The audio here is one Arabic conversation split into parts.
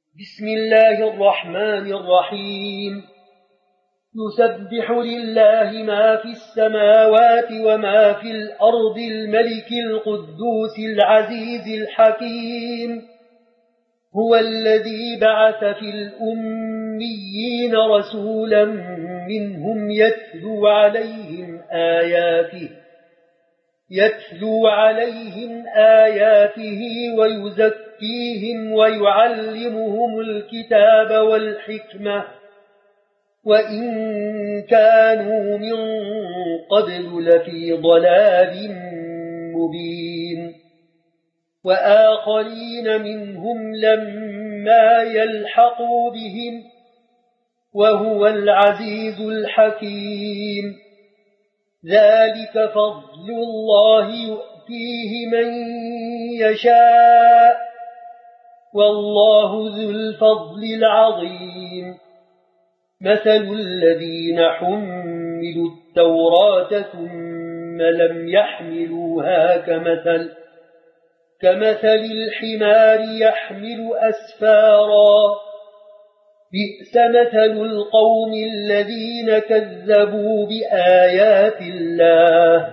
بسم الله الرحمن الرحيم يسبح لله ما في السماوات وما في الأرض الملك القدوس العزيز الحكيم هو الذي بعث في الأميين رسولا منهم يتلو عليهم آياته ويزكيهم ويعلمهم الكتاب والحكمة وإن كانوا من قبل لفي ضلال مبين وآخرين منهم لما يلحقوا بهم وهو العزيز الحكيم ذلك فضل الله يؤتيه من يشاء والله ذو الفضل العظيم مثل الذين حملوا التوراة ثم لم يحملوها كمثل الحمار يحمل أسفارا بئس مثل القوم الذين كذبوا بآيات الله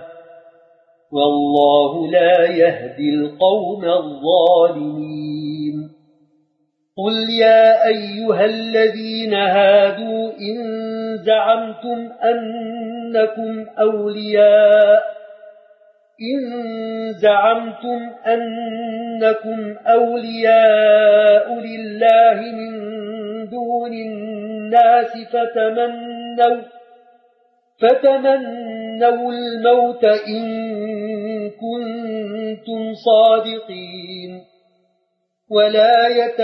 والله لا يهدي القوم الظالمين قل يا أيها الذين هادوا إن زعمتم أنكم أولياء لله من دون الناس فتمنوا الموت إن كنتم صادقين ولا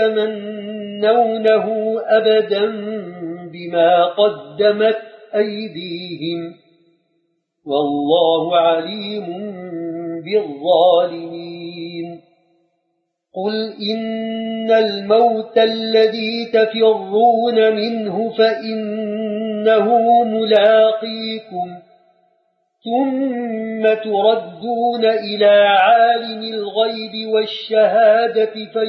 يتمنونه أبدا بما قدمت أيديهم والله عليم بالظالمين قل إن الموت الذي تفرون منه فإنه ملاقيكم ثم تردون إلى عالم الغيب والشهادة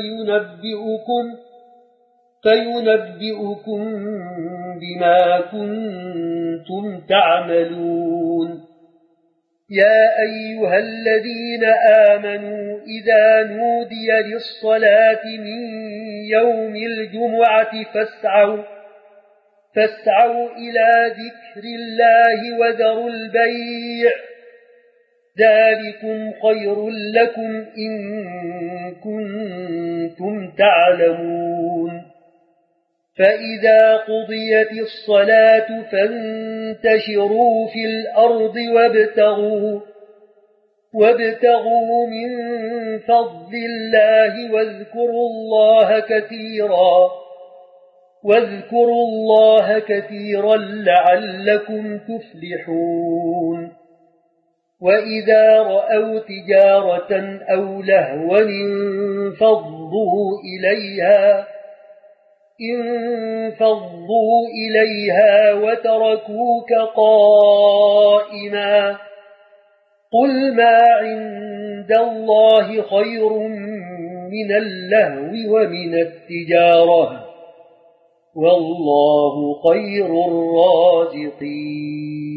فينبئكم بما كنتم تعملون يا أيها الذين آمنوا إذا نودي للصلاة من يوم الجمعة فاسعوا إلى ذكر الله وذروا البيع ذلكم خير لكم إن كنتم تعلمون فإذا قضيت الصلاة فانتشروا في الأرض وابتغوا من فضل الله واذكروا الله كثيرا لعلكم تفلحون وإذا رأوا تجارة أو لهوا انفضوا إليها وتركوك قائما قل ما عند الله خير من اللهو ومن التجارة والله خير الرازقين